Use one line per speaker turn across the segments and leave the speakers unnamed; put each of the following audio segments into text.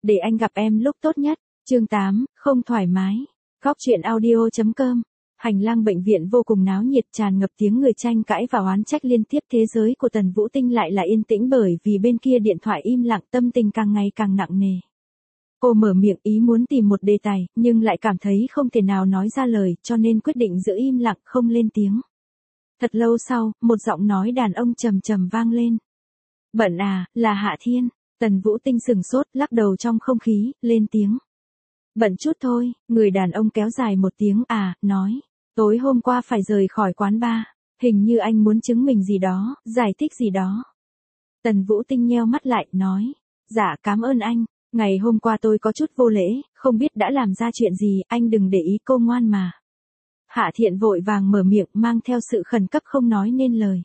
để anh gặp em lúc tốt nhất. Chương 8, không thoải mái. Góc truyện audio.com. Hành lang bệnh viện vô cùng náo nhiệt, tràn ngập tiếng người tranh cãi và oán trách liên tiếp. Thế giới của Tần Vũ Tinh lại là yên tĩnh bởi vì bên kia điện thoại im lặng, tâm tình càng ngày càng nặng nề. Cô mở miệng ý muốn tìm một đề tài, nhưng lại cảm thấy không thể nào nói ra lời, cho nên quyết định giữ im lặng không lên tiếng. Thật lâu sau, một giọng nói đàn ông trầm trầm vang lên. Bận à, là Hạ Thiên. Tần Vũ Tinh sừng sốt, lắc đầu trong không khí, lên tiếng. Bận chút thôi, người đàn ông kéo dài một tiếng nói. Tối hôm qua phải rời khỏi quán bar, hình như anh muốn chứng minh gì đó, giải thích gì đó. Tần Vũ Tinh nheo mắt lại, nói. Dạ cảm ơn anh, ngày hôm qua tôi có chút vô lễ, không biết đã làm ra chuyện gì, anh đừng để ý cô ngoan mà. Hạ Thiện vội vàng mở miệng mang theo sự khẩn cấp không nói nên lời.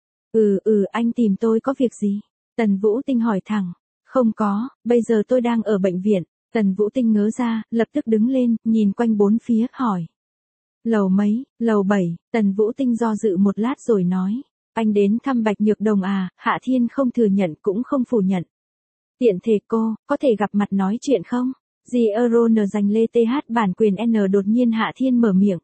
Anh tìm tôi có việc gì? Tần Vũ Tinh hỏi thẳng. Không có, bây giờ tôi đang ở bệnh viện. Tần Vũ Tinh ngớ ra, lập tức đứng lên, nhìn quanh bốn phía, hỏi. Lầu mấy, lầu 7, Tần Vũ Tinh do dự một lát rồi nói. Anh đến thăm Bạch Nhược Đồng à? Hạ Thiên không thừa nhận cũng không phủ nhận. Tiện thể cô, có thể gặp mặt nói chuyện không? G-Euro dành lê TH bản quyền N đột nhiên Hạ Thiên mở miệng.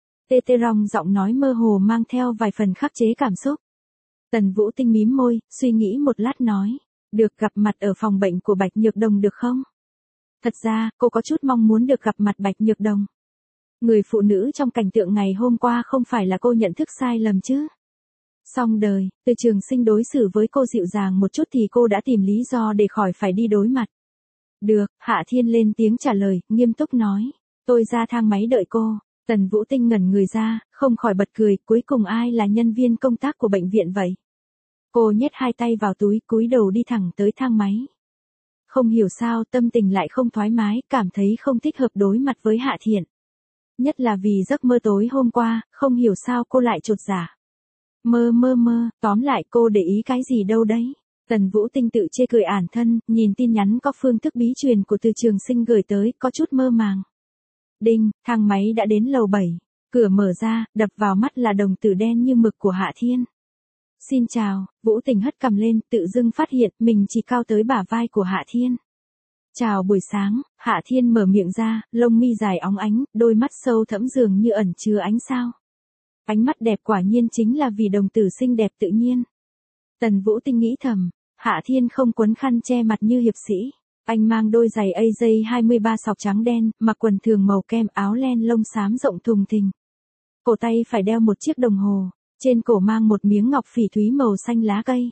Tê rong giọng nói mơ hồ mang theo vài phần khắc chế cảm xúc. Tần Vũ Tinh mím môi, suy nghĩ một lát nói. Được gặp mặt ở phòng bệnh của Bạch Nhược Đồng được không? Thật ra, cô có chút mong muốn được gặp mặt Bạch Nhược Đồng. Người phụ nữ trong cảnh tượng ngày hôm qua không phải là cô nhận thức sai lầm chứ? Xong đời, Từ Trường Sinh đối xử với cô dịu dàng một chút thì cô đã tìm lý do để khỏi phải đi đối mặt. Được, Hạ Thiên lên tiếng trả lời, nghiêm túc nói. Tôi ra thang máy đợi cô. Tần Vũ Tinh ngẩn người ra, không khỏi bật cười, cuối cùng ai là nhân viên công tác của bệnh viện vậy? Cô nhét hai tay vào túi, cúi đầu đi thẳng tới thang máy. Không hiểu sao tâm tình lại không thoải mái, cảm thấy không thích hợp đối mặt với Hạ Thiện. Nhất là vì giấc mơ tối hôm qua, không hiểu sao cô lại chột dạ. Mơ, tóm lại cô để ý cái gì đâu đấy. Tần Vũ Tinh tự chê cười ản thân, nhìn tin nhắn có phương thức bí truyền của Từ Trường Sinh gửi tới, có chút mơ màng. Đinh, thang máy đã đến lầu 7. Cửa mở ra, đập vào mắt là đồng tử đen như mực của Hạ Thiên. Xin chào, Vũ Tình hất cằm lên, tự dưng phát hiện mình chỉ cao tới bả vai của Hạ Thiên. Chào buổi sáng, Hạ Thiên mở miệng ra, lông mi dài óng ánh, đôi mắt sâu thẫm dường như ẩn chứa ánh sao. Ánh mắt đẹp quả nhiên chính là vì đồng tử xinh đẹp tự nhiên. Tần Vũ Tinh nghĩ thầm, Hạ Thiên không quấn khăn che mặt như hiệp sĩ. Anh mang đôi giày AJ23 sọc trắng đen, mặc quần thường màu kem, áo len lông xám rộng thùng thình. Cổ tay phải đeo một chiếc đồng hồ, trên cổ mang một miếng ngọc phỉ thúy màu xanh lá cây.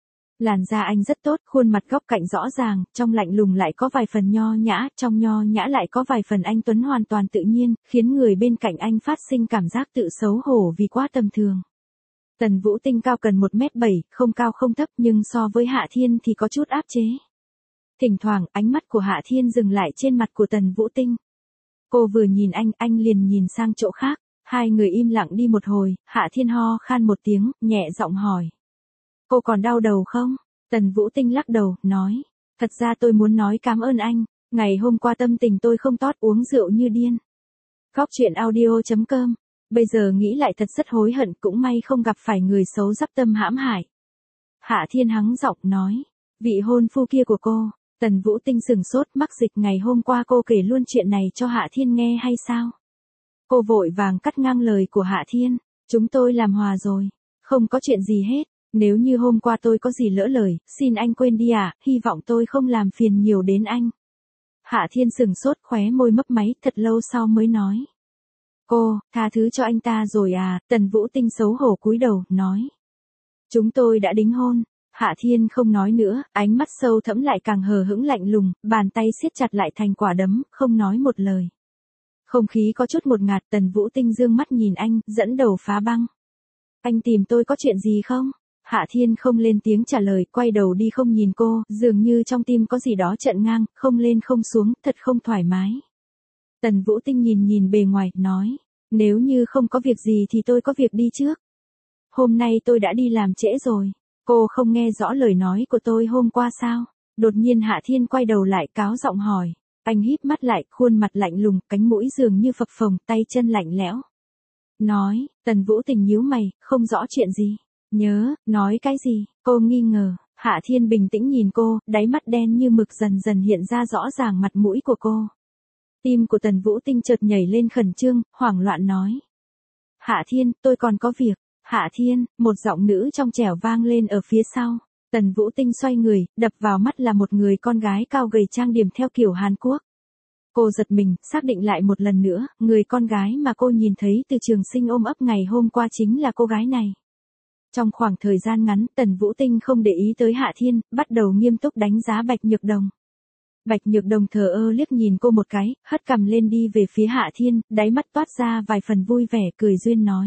Làn da anh rất tốt, khuôn mặt góc cạnh rõ ràng, trong lạnh lùng lại có vài phần nho nhã, trong nho nhã lại có vài phần anh tuấn hoàn toàn tự nhiên, khiến người bên cạnh anh phát sinh cảm giác tự xấu hổ vì quá tầm thường. Tần Vũ Tinh cao cần 1m7, không cao không thấp nhưng so với Hạ Thiên thì có chút áp chế. Thỉnh thoảng, ánh mắt của Hạ Thiên dừng lại trên mặt của Tần Vũ Tinh. Cô vừa nhìn anh liền nhìn sang chỗ khác. Hai người im lặng đi một hồi, Hạ Thiên ho khan một tiếng, nhẹ giọng hỏi. Cô còn đau đầu không? Tần Vũ Tinh lắc đầu, nói. Thật ra tôi muốn nói cảm ơn anh, ngày hôm qua tâm tình tôi không tốt, uống rượu như điên. Góc truyện audio.com. Bây giờ nghĩ lại thật rất hối hận, cũng may không gặp phải người xấu dắp tâm hãm hại. Hạ Thiên hắng giọng nói. Vị hôn phu kia của cô. Tần Vũ Tinh sừng sốt, mắc dịch, ngày hôm qua cô kể luôn chuyện này cho Hạ Thiên nghe hay sao? Cô vội vàng cắt ngang lời của Hạ Thiên. Chúng tôi làm hòa rồi. Không có chuyện gì hết. Nếu như hôm qua tôi có gì lỡ lời, xin anh quên đi ạ, hy vọng tôi không làm phiền nhiều đến anh. Hạ Thiên sừng sốt, khóe môi mấp máy, thật lâu sau mới nói. Cô, tha thứ cho anh ta rồi à? Tần Vũ Tinh xấu hổ cúi đầu, nói. Chúng tôi đã đính hôn. Hạ Thiên không nói nữa, ánh mắt sâu thẫm lại càng hờ hững lạnh lùng, bàn tay siết chặt lại thành quả đấm, không nói một lời. Không khí có chút ngột ngạt, Tần Vũ Tinh dương mắt nhìn anh, dẫn đầu phá băng. Anh tìm tôi có chuyện gì không? Hạ Thiên không lên tiếng trả lời, quay đầu đi không nhìn cô, dường như trong tim có gì đó trận ngang, không lên không xuống, thật không thoải mái. Tần Vũ Tinh nhìn bề ngoài, nói. Nếu như không có việc gì thì tôi có việc đi trước. Hôm nay tôi đã đi làm trễ rồi. Cô không nghe rõ lời nói của tôi hôm qua sao? Đột nhiên Hạ Thiên quay đầu lại, cáo giọng hỏi. Anh híp mắt lại, khuôn mặt lạnh lùng, cánh mũi dường như phập phồng, tay chân lạnh lẽo. Nói, Tần Vũ Tình nhíu mày, không rõ chuyện gì. Nhớ, nói cái gì? Cô nghi ngờ. Hạ Thiên bình tĩnh nhìn cô, đáy mắt đen như mực dần dần hiện ra rõ ràng mặt mũi của cô. Tim của Tần Vũ Tinh chợt nhảy lên khẩn trương, hoảng loạn nói. Hạ Thiên, tôi còn có việc. Hạ Thiên, một giọng nữ trong trẻo vang lên ở phía sau. Tần Vũ Tinh xoay người, đập vào mắt là một người con gái cao gầy trang điểm theo kiểu Hàn Quốc. Cô giật mình, xác định lại một lần nữa, người con gái mà cô nhìn thấy từ Trường Sinh ôm ấp ngày hôm qua chính là cô gái này. Trong khoảng thời gian ngắn, Tần Vũ Tinh không để ý tới Hạ Thiên, bắt đầu nghiêm túc đánh giá Bạch Nhược Đồng. Bạch Nhược Đồng thờ ơ liếc nhìn cô một cái, hất cằm lên đi về phía Hạ Thiên, đáy mắt toát ra vài phần vui vẻ, cười duyên nói.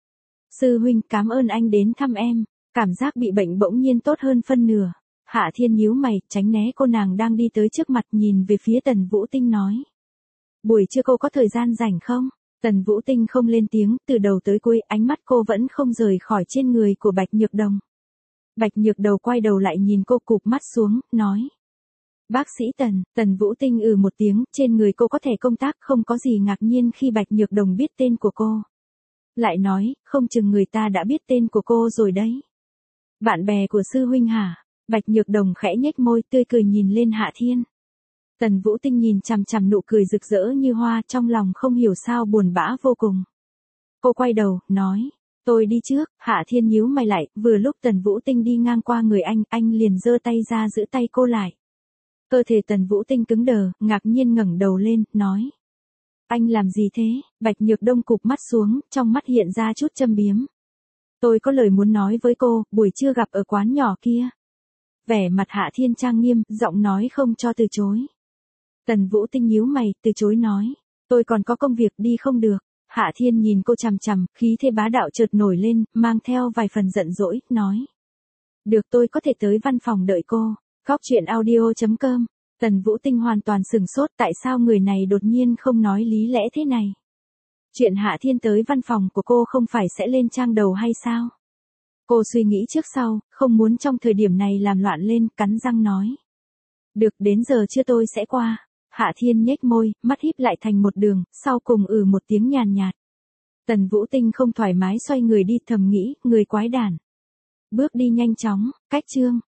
Sư huynh, cảm ơn anh đến thăm em, cảm giác bị bệnh bỗng nhiên tốt hơn phân nửa. Hạ Thiên nhíu mày, tránh né cô nàng đang đi tới trước mặt, nhìn về phía Tần Vũ Tinh nói. Buổi trưa cô có thời gian rảnh không? Tần Vũ Tinh không lên tiếng, từ đầu tới cuối ánh mắt cô vẫn không rời khỏi trên người của Bạch Nhược Đồng. Bạch Nhược Đồng quay đầu lại nhìn cô, cụp mắt xuống, nói. Bác sĩ Tần, Tần Vũ Tinh một tiếng, trên người cô có thể công tác, không có gì ngạc nhiên khi Bạch Nhược Đồng biết tên của cô. Lại nói, không chừng người ta đã biết tên của cô rồi đấy. Bạn bè của sư huynh hả? Bạch Nhược Đồng khẽ nhếch môi, tươi cười nhìn lên Hạ Thiên. Tần Vũ Tinh nhìn chằm chằm nụ cười rực rỡ như hoa, trong lòng không hiểu sao buồn bã vô cùng. Cô quay đầu, nói, tôi đi trước. Hạ Thiên nhíu mày lại, vừa lúc Tần Vũ Tinh đi ngang qua người anh liền giơ tay ra giữ tay cô lại. Cơ thể Tần Vũ Tinh cứng đờ, ngạc nhiên ngẩng đầu lên, nói. Anh làm gì thế? Bạch Nhược Đông cụp mắt xuống, trong mắt hiện ra chút châm biếm. Tôi có lời muốn nói với cô, buổi trưa gặp ở quán nhỏ kia. Vẻ mặt Hạ Thiên trang nghiêm, giọng nói không cho từ chối. Tần Vũ Tinh nhíu mày, từ chối nói. Tôi còn có công việc đi không được. Hạ Thiên nhìn cô chằm chằm, khí thế bá đạo chợt nổi lên, mang theo vài phần giận dỗi, nói. Được, tôi có thể tới văn phòng đợi cô. Góc truyện audio.com. Tần Vũ Tinh hoàn toàn sửng sốt, tại sao người này đột nhiên không nói lý lẽ thế này. Chuyện Hạ Thiên tới văn phòng của cô không phải sẽ lên trang đầu hay sao? Cô suy nghĩ trước sau, không muốn trong thời điểm này làm loạn lên, cắn răng nói. Được, đến giờ chưa tôi sẽ qua. Hạ Thiên nhếch môi, mắt híp lại thành một đường, sau cùng một tiếng nhàn nhạt. Tần Vũ Tinh không thoải mái xoay người đi, thầm nghĩ, người quái đản. Bước đi nhanh chóng, cách chương.